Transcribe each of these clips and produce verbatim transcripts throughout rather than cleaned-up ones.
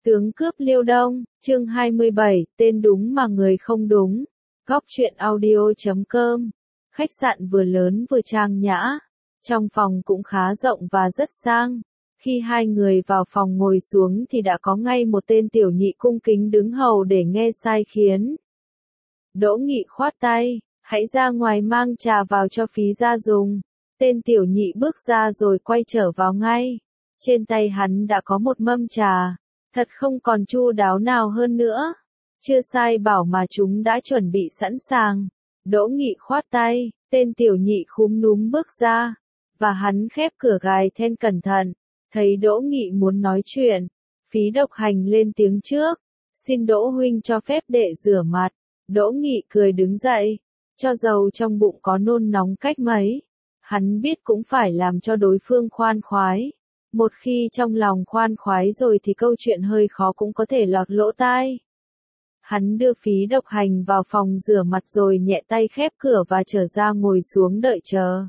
Tướng cướp Liêu Đông, chương hai mươi bảy, tên đúng mà người không đúng. Góc truyện audio chấm com. Khách sạn vừa lớn vừa trang nhã. Trong phòng cũng khá rộng và rất sang. Khi hai người vào phòng ngồi xuống thì đã có ngay một tên tiểu nhị cung kính đứng hầu để nghe sai khiến. Đỗ Nghị khoát tay, hãy ra ngoài mang trà vào cho phí gia dùng. Tên tiểu nhị bước ra rồi quay trở vào ngay. Trên tay hắn đã có một mâm trà. Thật không còn chu đáo nào hơn nữa. Chưa sai bảo mà chúng đã chuẩn bị sẵn sàng. Đỗ Nghị khoát tay, tên tiểu nhị khúm núm bước ra. Và hắn khép cửa gài then cẩn thận. Thấy Đỗ Nghị muốn nói chuyện. Phí Độc Hành lên tiếng trước. Xin Đỗ huynh cho phép đệ rửa mặt. Đỗ Nghị cười đứng dậy. Cho dầu trong bụng có nôn nóng cách mấy. Hắn biết cũng phải làm cho đối phương khoan khoái. Một khi trong lòng khoan khoái rồi thì câu chuyện hơi khó cũng có thể lọt lỗ tai. Hắn đưa Phí Độc Hành vào phòng rửa mặt rồi nhẹ tay khép cửa và trở ra ngồi xuống đợi chờ.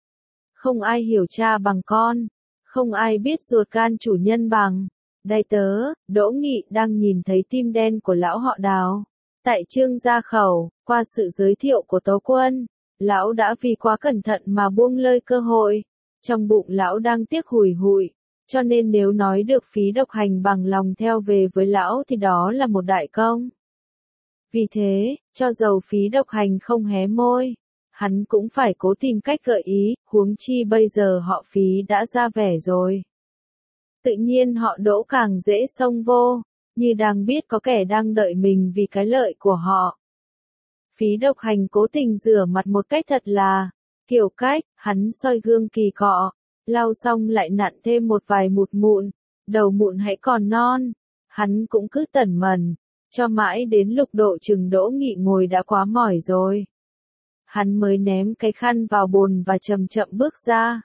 Không ai hiểu cha bằng con, không ai biết ruột gan chủ nhân bằng. Đài tớ, Đỗ Nghị đang nhìn thấy tim đen của lão họ Đào. Tại Trương gia khẩu, qua sự giới thiệu của Tố Quân, lão đã vì quá cẩn thận mà buông lơi cơ hội. Trong bụng lão đang tiếc hùi hụi, cho nên nếu nói được Phí Độc Hành bằng lòng theo về với lão thì đó là một đại công. Vì thế, cho dầu Phí Độc Hành không hé môi, hắn cũng phải cố tìm cách gợi ý, huống chi bây giờ họ Phí đã ra vẻ rồi. Tự nhiên họ Đỗ càng dễ xông vô, như đang biết có kẻ đang đợi mình vì cái lợi của họ. Phí Độc Hành cố tình rửa mặt một cách thật là kiểu cách, hắn soi gương kỳ cọ, lau xong lại nặn thêm một vài mụn mụn, đầu mụn hãy còn non, hắn cũng cứ tẩn mẩn, cho mãi đến lúc độ chừng Đỗ Nghị ngồi đã quá mỏi rồi. Hắn mới ném cái khăn vào bồn và chậm chậm bước ra.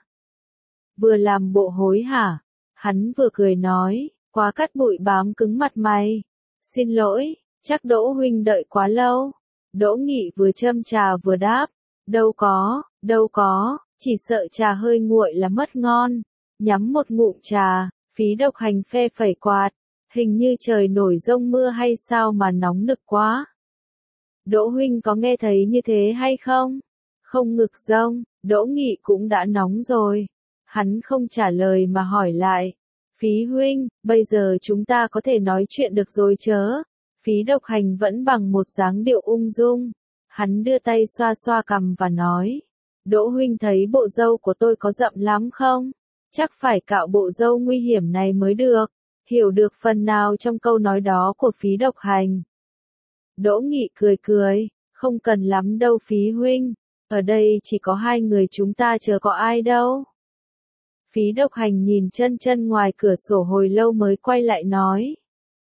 Vừa làm bộ hối hả, hắn vừa cười nói, quá cắt bụi bám cứng mặt mày. Xin lỗi, chắc Đỗ huynh đợi quá lâu. Đỗ Nghị vừa châm trà vừa đáp, đâu có, đâu có, chỉ sợ trà hơi nguội là mất ngon. Nhắm một ngụm trà, Phí Độc Hành phe phẩy quạt, hình như trời nổi giông mưa hay sao mà nóng nực quá. Đỗ huynh có nghe thấy như thế hay không? Không ngực giông, Đỗ Nghị cũng đã nóng rồi. Hắn không trả lời mà hỏi lại, Phí huynh, bây giờ chúng ta có thể nói chuyện được rồi chớ? Phí Độc Hành vẫn bằng một dáng điệu ung dung. Hắn đưa tay xoa xoa cằm và nói, Đỗ huynh thấy bộ râu của tôi có rậm lắm không? Chắc phải cạo bộ râu nguy hiểm này mới được. Hiểu được phần nào trong câu nói đó của Phí Độc Hành. Đỗ Nghị cười cười, không cần lắm đâu Phí huynh, ở đây chỉ có hai người chúng ta chờ có ai đâu. Phí Độc Hành nhìn chân chân ngoài cửa sổ hồi lâu mới quay lại nói.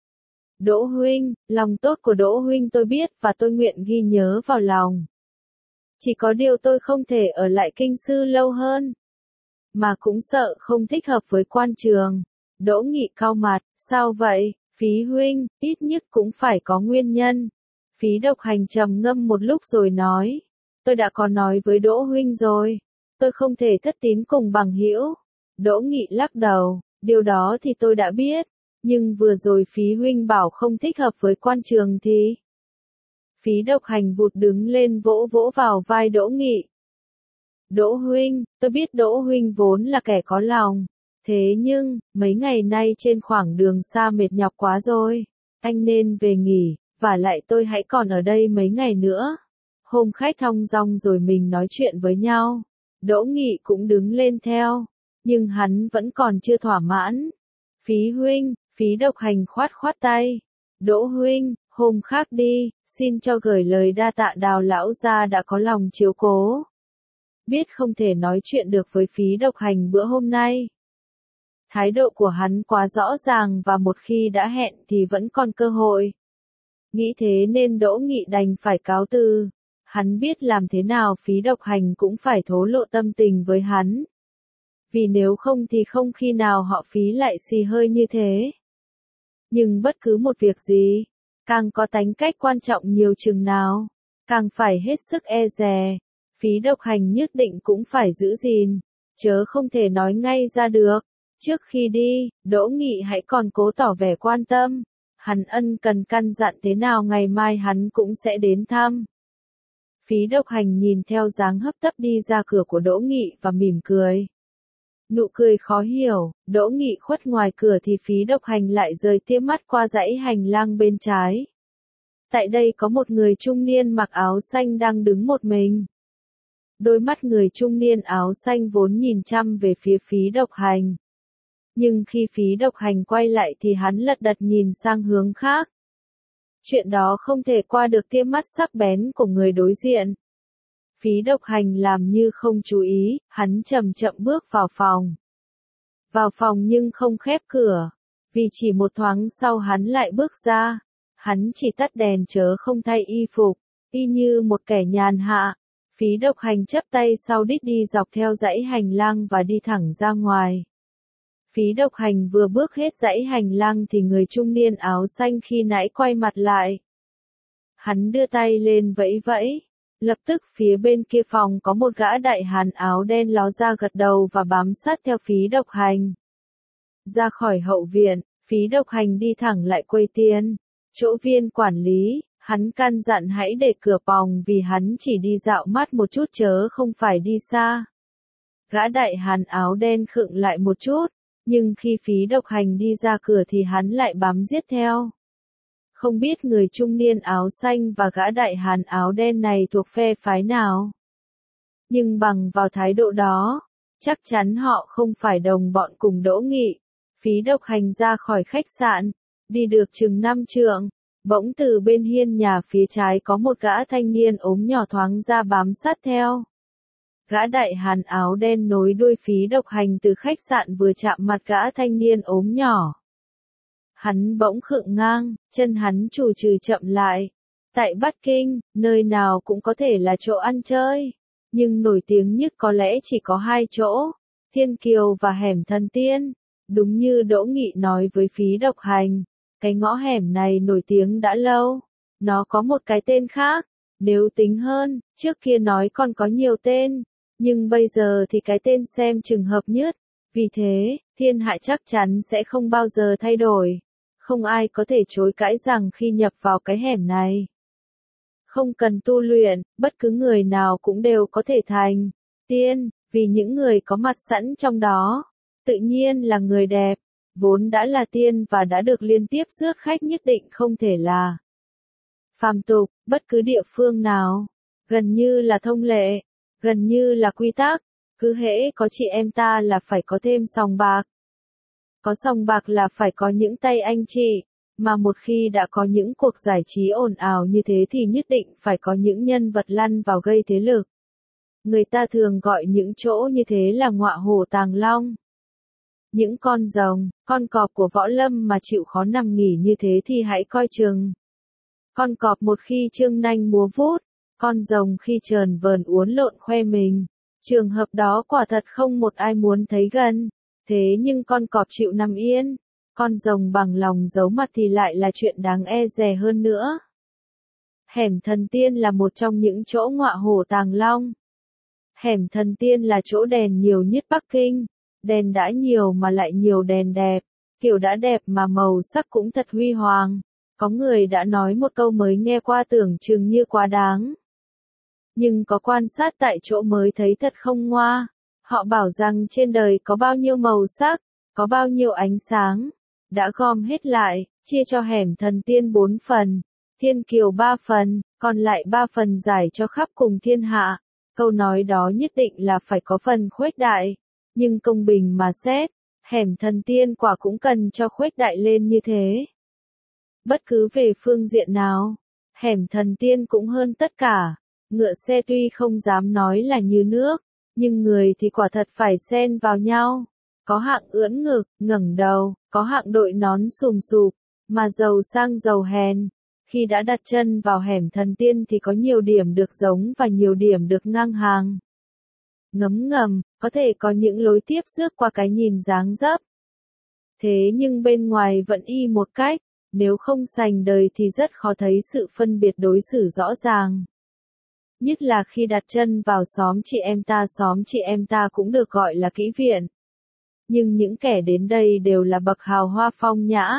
Đỗ huynh, lòng tốt của Đỗ huynh tôi biết và tôi nguyện ghi nhớ vào lòng. Chỉ có điều tôi không thể ở lại kinh sư lâu hơn. Mà cũng sợ không thích hợp với quan trường. Đỗ Nghị cau mặt, sao vậy, Phí huynh, ít nhất cũng phải có nguyên nhân. Phí Độc Hành trầm ngâm một lúc rồi nói, tôi đã có nói với Đỗ huynh rồi, tôi không thể thất tín cùng bằng hữu. Đỗ Nghị lắc đầu, điều đó thì tôi đã biết, nhưng vừa rồi Phí huynh bảo không thích hợp với quan trường thì... Phí Độc Hành vụt đứng lên vỗ vỗ vào vai Đỗ Nghị. Đỗ huynh, tôi biết Đỗ huynh vốn là kẻ có lòng. Thế nhưng, mấy ngày nay trên khoảng đường xa mệt nhọc quá rồi. Anh nên về nghỉ, và lại tôi hãy còn ở đây mấy ngày nữa. Hôm khách thong dong rồi mình nói chuyện với nhau. Đỗ Nghị cũng đứng lên theo. Nhưng hắn vẫn còn chưa thỏa mãn. Phí huynh, Phí Độc Hành khoát khoát tay. Đỗ huynh, hôm khác đi, xin cho gửi lời đa tạ Đào lão gia đã có lòng chiếu cố. Biết không thể nói chuyện được với Phí Độc Hành bữa hôm nay. Thái độ của hắn quá rõ ràng và một khi đã hẹn thì vẫn còn cơ hội. Nghĩ thế nên Đỗ Nghị đành phải cáo từ. Hắn biết làm thế nào Phí Độc Hành cũng phải thổ lộ tâm tình với hắn. Vì nếu không thì không khi nào họ Phí lại xì hơi như thế. Nhưng bất cứ một việc gì, càng có tánh cách quan trọng nhiều chừng nào, càng phải hết sức e dè. Phí Độc Hành nhất định cũng phải giữ gìn, chớ không thể nói ngay ra được. Trước khi đi, Đỗ Nghị hãy còn cố tỏ vẻ quan tâm. Hắn ân cần căn dặn thế nào ngày mai hắn cũng sẽ đến thăm. Phí Độc Hành nhìn theo dáng hấp tấp đi ra cửa của Đỗ Nghị và mỉm cười. Nụ cười khó hiểu, Đỗ Nghị khuất ngoài cửa thì Phí Độc Hành lại rời tia mắt qua dãy hành lang bên trái. Tại đây có một người trung niên mặc áo xanh đang đứng một mình. Đôi mắt người trung niên áo xanh vốn nhìn chăm về phía Phí Độc Hành. Nhưng khi Phí Độc Hành quay lại thì hắn lật đật nhìn sang hướng khác. Chuyện đó không thể qua được tia mắt sắc bén của người đối diện. Phí Độc Hành làm như không chú ý, hắn chậm chậm bước vào phòng. Vào phòng nhưng không khép cửa, vì chỉ một thoáng sau hắn lại bước ra. Hắn chỉ tắt đèn chớ không thay y phục, y như một kẻ nhàn hạ. Phí Độc Hành chắp tay sau đít đi dọc theo dãy hành lang và đi thẳng ra ngoài. Phí Độc Hành vừa bước hết dãy hành lang thì người trung niên áo xanh khi nãy quay mặt lại. Hắn đưa tay lên vẫy vẫy. Lập tức phía bên kia phòng có một gã đại hán áo đen ló ra gật đầu và bám sát theo Phí Độc Hành. Ra khỏi hậu viện, Phí Độc Hành đi thẳng lại quầy tiền. Chỗ viên quản lý, hắn căn dặn hãy để cửa phòng vì hắn chỉ đi dạo mắt một chút chớ không phải đi xa. Gã đại hán áo đen khựng lại một chút, nhưng khi Phí Độc Hành đi ra cửa thì hắn lại bám giết theo. Không biết người trung niên áo xanh và gã đại hán áo đen này thuộc phe phái nào. Nhưng bằng vào thái độ đó, chắc chắn họ không phải đồng bọn cùng Đỗ Nghị. Phí Độc Hành ra khỏi khách sạn, đi được chừng năm trượng, bỗng từ bên hiên nhà phía trái có một gã thanh niên ốm nhỏ thoáng ra bám sát theo. Gã đại hán áo đen nối đuôi Phí Độc Hành từ khách sạn vừa chạm mặt gã thanh niên ốm nhỏ. Hắn bỗng khựng ngang, chân hắn chù chừ chậm lại. Tại Bắc Kinh, nơi nào cũng có thể là chỗ ăn chơi, nhưng nổi tiếng nhất có lẽ chỉ có hai chỗ, Thiên Kiều và hẻm Thần Tiên. Đúng như Đỗ Nghị nói với Phí Độc Hành, cái ngõ hẻm này nổi tiếng đã lâu, nó có một cái tên khác, nếu tính hơn, trước kia nói còn có nhiều tên, nhưng bây giờ thì cái tên xem chừng hợp nhất, vì thế, thiên hạ chắc chắn sẽ không bao giờ thay đổi. Không ai có thể chối cãi rằng khi nhập vào cái hẻm này, không cần tu luyện, bất cứ người nào cũng đều có thể thành tiên, vì những người có mặt sẵn trong đó, tự nhiên là người đẹp, vốn đã là tiên và đã được liên tiếp rước khách nhất định không thể là phàm tục, bất cứ địa phương nào, gần như là thông lệ, gần như là quy tắc, cứ hễ có chị em ta là phải có thêm sòng bạc. Có sòng bạc là phải có những tay anh chị, mà một khi đã có những cuộc giải trí ồn ào như thế thì nhất định phải có những nhân vật lăn vào gây thế lực. Người ta thường gọi những chỗ như thế là ngọa hổ tàng long. Những con rồng, con cọp của võ lâm mà chịu khó nằm nghỉ như thế thì hãy coi chừng. Con cọp một khi trương nanh múa vuốt, con rồng khi trờn vờn uốn lộn khoe mình. Trường hợp đó quả thật không một ai muốn thấy gần. Thế nhưng con cọp chịu nằm yên, con rồng bằng lòng giấu mặt thì lại là chuyện đáng e dè hơn nữa. Hẻm Thần Tiên là một trong những chỗ ngọa hổ tàng long. Hẻm Thần Tiên là chỗ đèn nhiều nhất Bắc Kinh, đèn đã nhiều mà lại nhiều đèn đẹp, kiểu đã đẹp mà màu sắc cũng thật huy hoàng. Có người đã nói một câu mới nghe qua tưởng chừng như quá đáng. Nhưng có quan sát tại chỗ mới thấy thật không ngoa. Họ bảo rằng trên đời có bao nhiêu màu sắc, có bao nhiêu ánh sáng, đã gom hết lại, chia cho hẻm Thần Tiên bốn phần, Thiên Kiều ba phần, còn lại ba phần giải cho khắp cùng thiên hạ. Câu nói đó nhất định là phải có phần khuếch đại, nhưng công bình mà xét, hẻm Thần Tiên quả cũng cần cho khuếch đại lên như thế. Bất cứ về phương diện nào, hẻm Thần Tiên cũng hơn tất cả. Ngựa xe tuy không dám nói là như nước, nhưng người thì quả thật phải xen vào nhau. Có hạng ưỡn ngực, ngẩng đầu, có hạng đội nón sùm sụp, mà giàu sang giàu hèn. Khi đã đặt chân vào hẻm Thần Tiên thì có nhiều điểm được giống và nhiều điểm được ngang hàng. Ngấm ngầm, có thể có những lối tiếp rước qua cái nhìn dáng dấp. Thế nhưng bên ngoài vẫn y một cách, nếu không sành đời thì rất khó thấy sự phân biệt đối xử rõ ràng. Nhất là khi đặt chân vào xóm chị em ta, xóm chị em ta cũng được gọi là kỹ viện. nhưng những kẻ đến đây đều là bậc hào hoa phong nhã.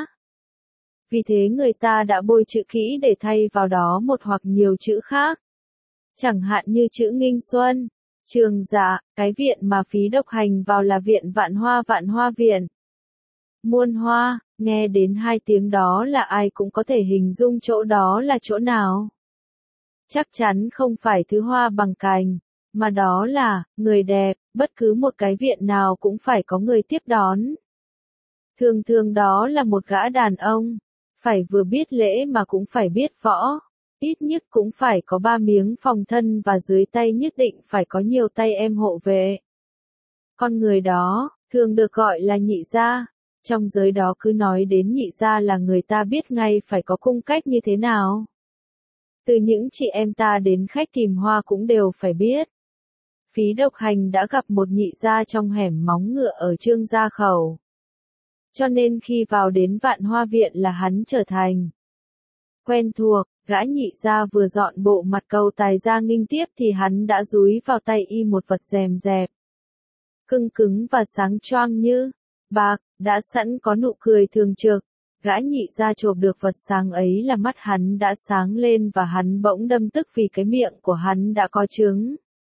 Vì thế người ta đã bôi chữ kỹ để thay vào đó một hoặc nhiều chữ khác. Chẳng hạn như chữ Nghinh Xuân, Trường Dạ, cái viện mà Phí Độc Hành vào là viện Vạn Hoa Vạn Hoa Viện. Muôn hoa, nghe đến hai tiếng đó là ai cũng có thể hình dung chỗ đó là chỗ nào. Chắc chắn không phải thứ hoa bằng cành, mà đó là, người đẹp, bất cứ một cái viện nào cũng phải có người tiếp đón. Thường thường đó là một gã đàn ông, phải vừa biết lễ mà cũng phải biết võ, ít nhất cũng phải có ba miếng phòng thân và dưới tay nhất định phải có nhiều tay em hộ vệ. Con người đó, thường được gọi là nhị gia, trong giới đó cứ nói đến nhị gia là người ta biết ngay phải có cung cách như thế nào. Từ những chị em ta đến khách tìm hoa cũng đều phải biết. Phí Độc Hành đã gặp một nhị gia trong hẻm móng ngựa ở Trương Gia Khẩu. Cho nên khi vào đến Vạn Hoa Viện là hắn trở thành quen thuộc, gã nhị gia vừa dọn bộ mặt cầu tài ra nghinh tiếp thì hắn đã dúi vào tay y một vật rèm dẹp. Cưng cứng và sáng choang như bạc, đã sẵn có nụ cười thường trực. Gã nhị gia chộp được vật sáng ấy là mắt hắn đã sáng lên và hắn bỗng đâm tức vì cái miệng của hắn đã có trứng.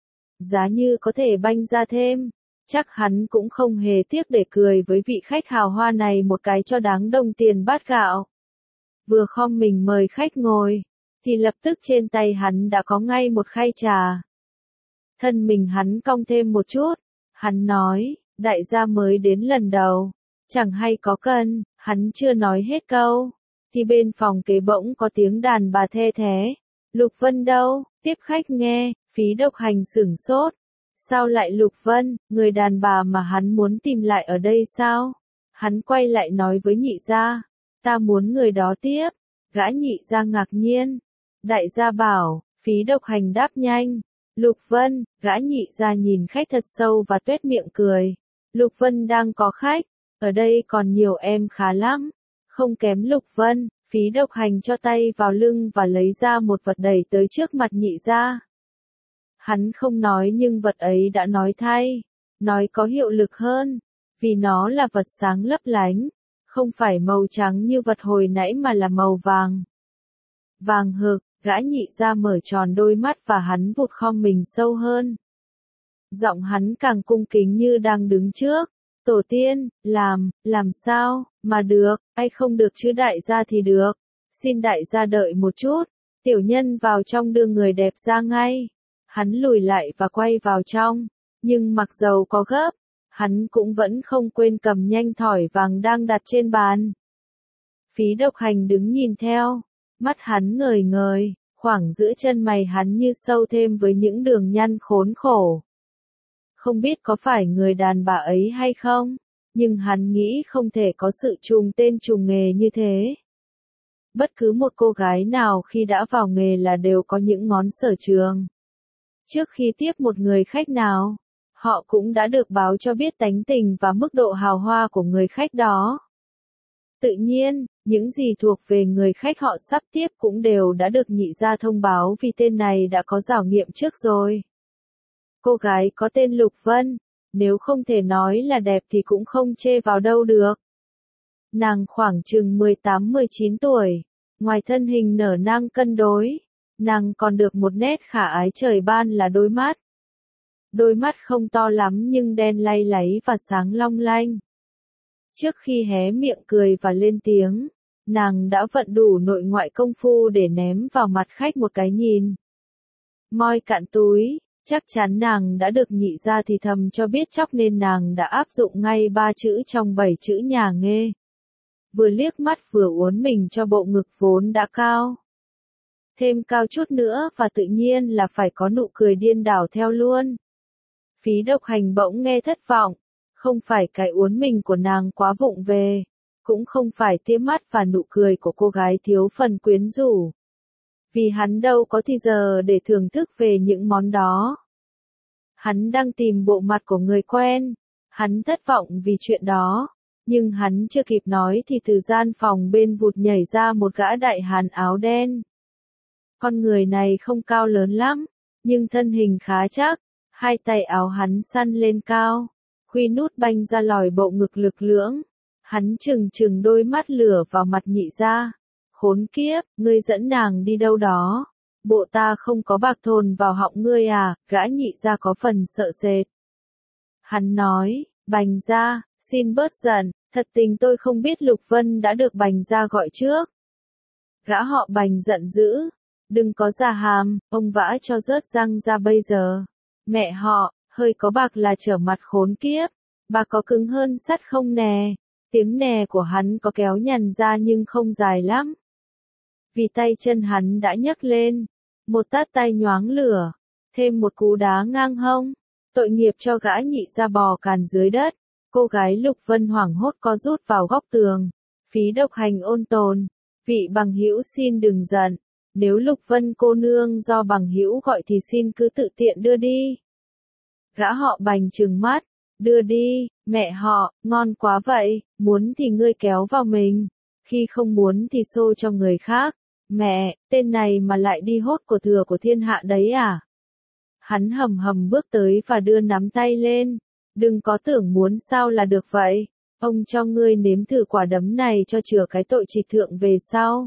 Giá như có thể banh ra thêm, chắc hắn cũng không hề tiếc để cười với vị khách hào hoa này một cái cho đáng đồng tiền bát gạo. Vừa khom mình mời khách ngồi, thì lập tức trên tay hắn đã có ngay một khay trà. Thân mình hắn cong thêm một chút, hắn nói, đại gia mới đến lần đầu, chẳng hay có cần, hắn chưa nói hết câu, thì bên phòng kế bỗng có tiếng đàn bà the thé. Lục Vân đâu? Tiếp khách nghe, Phí Độc Hành sửng sốt. Sao lại Lục Vân, người đàn bà mà hắn muốn tìm lại ở đây sao? Hắn quay lại nói với nhị gia, ta muốn người đó tiếp. Gã nhị gia ngạc nhiên. Đại gia bảo, Phí Độc Hành đáp nhanh. Lục Vân, gã nhị gia nhìn khách thật sâu và tuét miệng cười. Lục Vân đang có khách, ở đây còn nhiều em khá lắm. Không kém Lục Vân, Phí Độc Hành cho tay vào lưng và lấy ra một vật đẩy tới trước mặt nhị gia. Hắn không nói nhưng vật ấy đã nói thay, nói có hiệu lực hơn, vì nó là vật sáng lấp lánh, không phải màu trắng như vật hồi nãy mà là màu vàng. Vàng hực, gã nhị gia mở tròn đôi mắt và hắn vụt khom mình sâu hơn. Giọng hắn càng cung kính như đang đứng trước. Tổ tiên, làm, làm sao, mà được, ai không được chứ đại gia thì được. Xin đại gia đợi một chút, tiểu nhân vào trong đưa người đẹp ra ngay. Hắn lùi lại và quay vào trong, nhưng mặc dầu có gấp, hắn cũng vẫn không quên cầm nhanh thỏi vàng đang đặt trên bàn. Phí Độc Hành đứng nhìn theo, mắt hắn ngời ngời, khoảng giữa chân mày hắn như sâu thêm với những đường nhăn khốn khổ. Không biết có phải người đàn bà ấy hay không, nhưng hắn nghĩ không thể có sự trùng tên trùng nghề như thế. Bất cứ một cô gái nào khi đã vào nghề là đều có những ngón sở trường. Trước khi tiếp một người khách nào, họ cũng đã được báo cho biết tánh tình và mức độ hào hoa của người khách đó. Tự nhiên, những gì thuộc về người khách họ sắp tiếp cũng đều đã được nhị gia thông báo vì tên này đã có khảo nghiệm trước rồi. Cô gái có tên Lục Vân, nếu không thể nói là đẹp thì cũng không chê vào đâu được. Nàng khoảng chừng mười tám mười chín tuổi, ngoài thân hình nở nang cân đối, nàng còn được một nét khả ái trời ban là đôi mắt. Đôi mắt không to lắm nhưng đen lay láy và sáng long lanh. Trước khi hé miệng cười và lên tiếng, nàng đã vận đủ nội ngoại công phu để ném vào mặt khách một cái nhìn. Moi cạn túi. Chắc chắn nàng đã được nhị gia thì thầm cho biết chóc nên nàng đã áp dụng ngay ba chữ trong bảy chữ nhà nghê. Vừa liếc mắt vừa uốn mình cho bộ ngực vốn đã cao. Thêm cao chút nữa và tự nhiên là phải có nụ cười điên đảo theo luôn. Phí Độc Hành bỗng nghe thất vọng, không phải cái uốn mình của nàng quá vụng về, cũng không phải tia mắt và nụ cười của cô gái thiếu phần quyến rũ. Vì hắn đâu có thì giờ để thưởng thức về những món đó. Hắn đang tìm bộ mặt của người quen, hắn thất vọng vì chuyện đó, nhưng hắn chưa kịp nói thì từ gian phòng bên vụt nhảy ra một gã đại hán áo đen. Con người này không cao lớn lắm, nhưng thân hình khá chắc, hai tay áo hắn săn lên cao, Khuy nút banh ra lòi bộ ngực lực lưỡng. Hắn trừng trừng đôi mắt lửa vào mặt nhị gia. Khốn kiếp, ngươi dẫn nàng đi đâu đó? Bộ ta không có bạc thồn vào họng ngươi à? Gã nhị gia có phần sợ sệt. Hắn nói, Bành gia, xin bớt giận, thật tình tôi không biết Lục Vân đã được Bành gia gọi trước. Gã họ Bành giận dữ, đừng có già hàm, ông vã cho rớt răng ra bây giờ. Mẹ họ, hơi có bạc là trở mặt khốn kiếp, bà có cứng hơn sắt không nè? Tiếng nè của hắn có kéo nhằn ra nhưng không dài lắm. Vì tay chân hắn đã nhấc lên, một tát tay nhoáng lửa, thêm một cú đá ngang hông, tội nghiệp cho gã nhị gia bò càn dưới đất. Cô gái Lục Vân hoảng hốt co rút vào góc tường. Phí Độc Hành ôn tồn, vị bằng hữu xin đừng giận, nếu Lục Vân cô nương do bằng hữu gọi thì xin cứ tự tiện đưa đi. Gã họ Bành trừng mắt, đưa đi, mẹ họ, ngon quá vậy, muốn thì ngươi kéo vào mình, khi không muốn thì xô cho người khác. Mẹ, tên này mà lại đi hốt của thừa của thiên hạ đấy à? Hắn hầm hầm bước tới và đưa nắm tay lên. Đừng có tưởng muốn sao là được vậy. Ông cho ngươi nếm thử quả đấm này cho chừa cái tội trịch thượng về sau.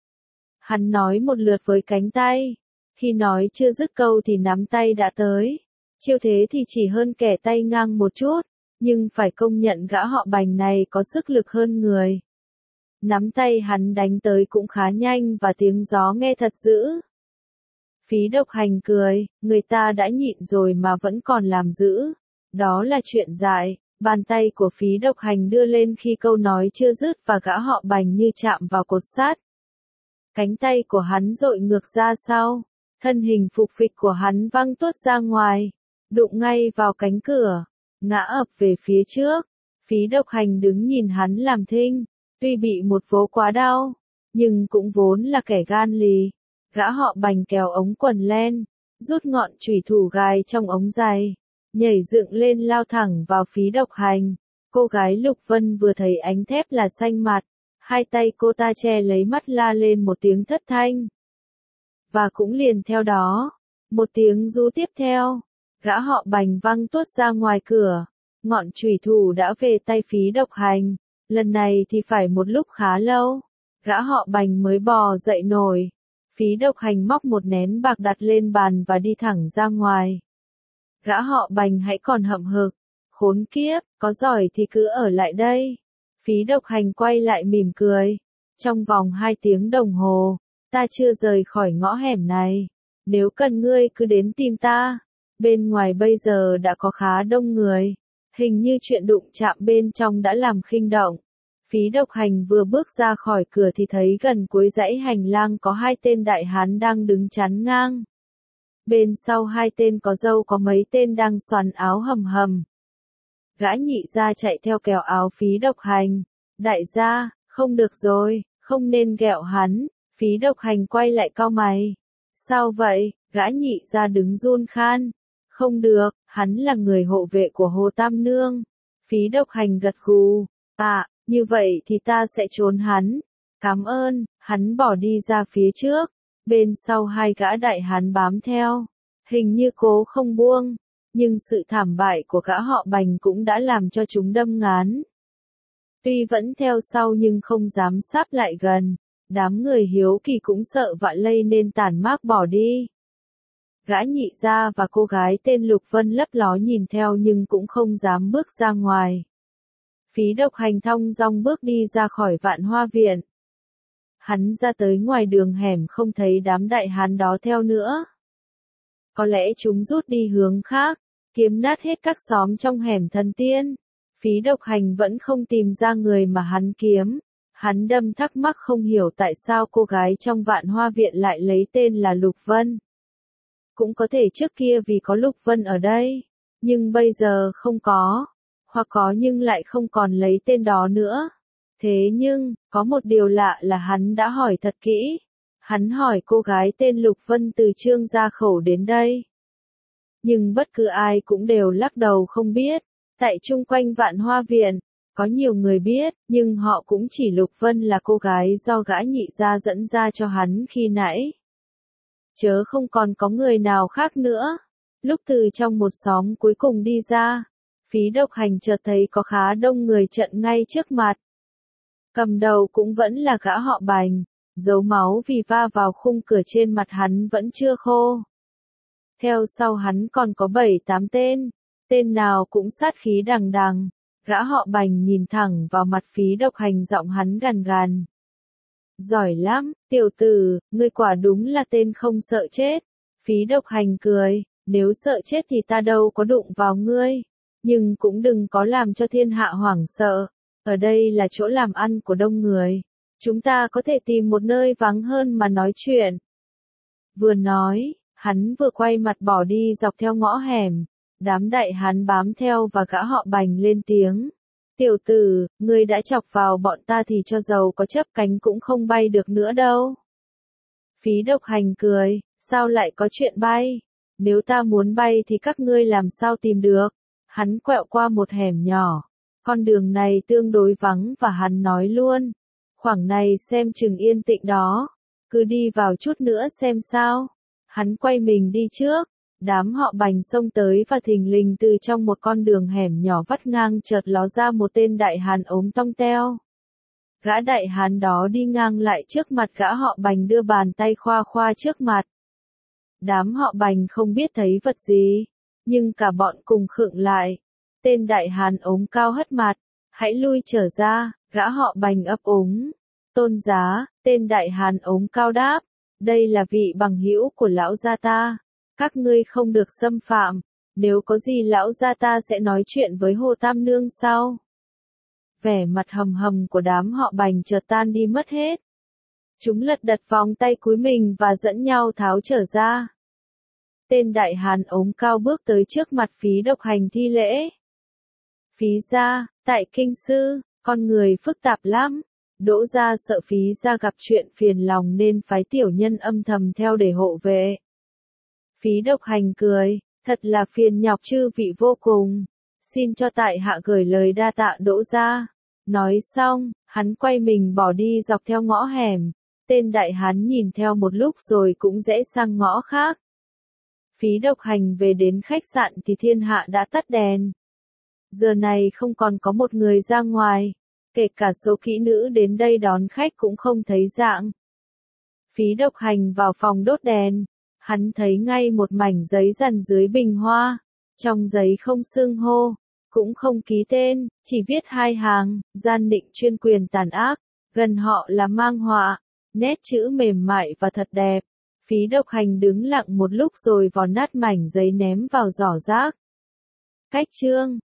Hắn nói một lượt với cánh tay. Khi nói chưa dứt câu thì nắm tay đã tới. Chiêu thế thì chỉ hơn kẻ tay ngang một chút, nhưng phải công nhận gã họ Bành này có sức lực hơn người. Nắm tay hắn đánh tới cũng khá nhanh và tiếng gió nghe thật dữ. Phí Độc Hành cười, người ta đã nhịn rồi mà vẫn còn làm dữ. Đó là chuyện dại. Bàn tay của Phí Độc Hành đưa lên khi câu nói chưa dứt và gã họ Bành như chạm vào cột sắt. Cánh tay của hắn dội ngược ra sau, thân hình phục phịch của hắn văng tuốt ra ngoài, đụng ngay vào cánh cửa, ngã ập về phía trước. Phí Độc Hành đứng nhìn hắn làm thinh, tuy bị một vố quá đau, nhưng cũng vốn là kẻ gan lì. Gã họ Bành kéo ống quần len, rút ngọn chùy thủ gài trong ống giày, nhảy dựng lên lao thẳng vào Phí Độc Hành. Cô gái Lục Vân vừa thấy ánh thép là xanh mặt, hai tay cô ta che lấy mắt la lên một tiếng thất thanh. Và cũng liền theo đó, một tiếng rú tiếp theo, gã họ Bành văng tuốt ra ngoài cửa, ngọn chùy thủ đã về tay Phí Độc Hành, lần này thì phải một lúc khá lâu, gã họ Bành mới bò dậy nổi. Phí Độc Hành móc một nén bạc đặt lên bàn và đi thẳng ra ngoài. Gã họ Bành hãy còn hậm hực, khốn kiếp, có giỏi thì cứ ở lại đây. Phí Độc Hành quay lại mỉm cười. Trong vòng hai tiếng đồng hồ, ta chưa rời khỏi ngõ hẻm này. Nếu cần ngươi cứ đến tìm ta. Bên ngoài bây giờ đã có khá đông người. Hình như chuyện đụng chạm bên trong đã làm khinh động. Phí Độc Hành vừa bước ra khỏi cửa thì thấy gần cuối dãy hành lang có hai tên đại hán đang đứng chắn ngang. Bên sau hai tên có râu có mấy tên đang xoắn áo hầm hầm. Gã nhị gia chạy theo kéo áo Phí Độc Hành. Đại gia, không được rồi, không nên ghẹo hắn. Phí Độc Hành quay lại cau mày. Sao vậy? Gã nhị gia đứng run khan. Không được, hắn là người hộ vệ của Hồ Tam Nương. Phí Độc Hành gật gù. À, như vậy thì ta sẽ trốn hắn. Cảm ơn. Hắn bỏ đi ra phía trước. Bên sau hai gã đại hán bám theo. Hình như cố không buông. Nhưng sự thảm bại của gã họ Bành cũng đã làm cho chúng đâm ngán. Tuy vẫn theo sau nhưng không dám sáp lại gần. Đám người hiếu kỳ cũng sợ vạ lây nên tản mác bỏ đi. Gã nhị gia và cô gái tên Lục Vân lấp ló nhìn theo nhưng cũng không dám bước ra ngoài. Phí Độc Hành thong dong bước đi ra khỏi Vạn Hoa Viện. Hắn ra tới ngoài đường hẻm không thấy đám đại hán đó theo nữa. Có lẽ chúng rút đi hướng khác, kiếm nát hết các xóm trong hẻm Thần Tiên. Phí Độc Hành vẫn không tìm ra người mà hắn kiếm. Hắn đâm thắc mắc không hiểu tại sao cô gái trong Vạn Hoa Viện lại lấy tên là Lục Vân. Cũng có thể trước kia vì có Lục Vân ở đây, nhưng bây giờ không có, hoặc có nhưng lại không còn lấy tên đó nữa. Thế nhưng, có một điều lạ là hắn đã hỏi thật kỹ. Hắn hỏi cô gái tên Lục Vân từ Trương Gia Khẩu đến đây. Nhưng bất cứ ai cũng đều lắc đầu không biết. Tại chung quanh Vạn Hoa Viện, có nhiều người biết, nhưng họ cũng chỉ Lục Vân là cô gái do gã nhị gia dẫn ra cho hắn khi nãy. Chớ không còn có người nào khác nữa. Lúc từ trong một xóm cuối cùng đi ra, Phí Độc Hành chợt thấy có khá đông người trận ngay trước mặt. Cầm đầu cũng vẫn là gã họ Bành, dấu máu vì va vào khung cửa trên mặt hắn vẫn chưa khô. Theo sau hắn còn có bảy tám tên, tên nào cũng sát khí đằng đằng. Gã họ Bành nhìn thẳng vào mặt Phí Độc Hành, giọng hắn gằn gằn. Giỏi lắm, tiểu tử, ngươi quả đúng là tên không sợ chết. Phí Độc Hành cười, nếu sợ chết thì ta đâu có đụng vào ngươi, nhưng cũng đừng có làm cho thiên hạ hoảng sợ. Ở đây là chỗ làm ăn của đông người, chúng ta có thể tìm một nơi vắng hơn mà nói chuyện. Vừa nói, hắn vừa quay mặt bỏ đi dọc theo ngõ hẻm. Đám đại hán bám theo và gã họ Bành lên tiếng. Tiểu tử, ngươi đã chọc vào bọn ta thì cho dầu có chấp cánh cũng không bay được nữa đâu. Phí Độc Hành cười, sao lại có chuyện bay? Nếu ta muốn bay thì các ngươi làm sao tìm được? Hắn quẹo qua một hẻm nhỏ. Con đường này tương đối vắng và hắn nói luôn. Khoảng này xem chừng yên tĩnh đó. Cứ đi vào chút nữa xem sao. Hắn quay mình đi trước. Đám họ Bành xông tới và thình lình từ trong một con đường hẻm nhỏ vắt ngang chợt ló ra một tên đại hán ốm tong teo. Gã đại hán đó đi ngang lại trước mặt gã họ Bành, đưa bàn tay khoa khoa trước mặt. Đám họ Bành không biết thấy vật gì, nhưng cả bọn cùng khựng lại. Tên đại hán ốm cao hất mặt, hãy lui trở ra, gã họ Bành ấp úng. Tôn giá, tên đại hán ốm cao đáp, đây là vị bằng hữu của lão gia ta. Các ngươi không được xâm phạm, nếu có gì lão gia ta sẽ nói chuyện với Hồ Tam Nương sau. Vẻ mặt hầm hầm của đám họ Bành chợt tan đi mất hết. Chúng lật đật vòng tay cúi mình và dẫn nhau tháo trở ra. Tên đại hán ốm cao bước tới trước mặt Phí Độc Hành thi lễ. Phí gia, tại kinh sư, con người phức tạp lắm. Đỗ gia sợ Phí gia gặp chuyện phiền lòng nên phái tiểu nhân âm thầm theo để hộ vệ. Phí Độc Hành cười, thật là phiền nhọc chư vị vô cùng. Xin cho tại hạ gửi lời đa tạ Đỗ gia. Nói xong, hắn quay mình bỏ đi dọc theo ngõ hẻm. Tên đại hán nhìn theo một lúc rồi cũng rẽ sang ngõ khác. Phí Độc Hành về đến khách sạn thì thiên hạ đã tắt đèn. Giờ này không còn có một người ra ngoài, kể cả số kỹ nữ đến đây đón khách cũng không thấy dạng. Phí Độc Hành vào phòng đốt đèn, hắn thấy ngay một mảnh giấy dằn dưới bình hoa, trong giấy không xưng hô, cũng không ký tên, chỉ viết hai hàng, gian định chuyên quyền tàn ác, gần họ là mang họa, nét chữ mềm mại và thật đẹp. Phí Độc Hành đứng lặng một lúc rồi vò nát mảnh giấy ném vào giỏ rác. Cách chương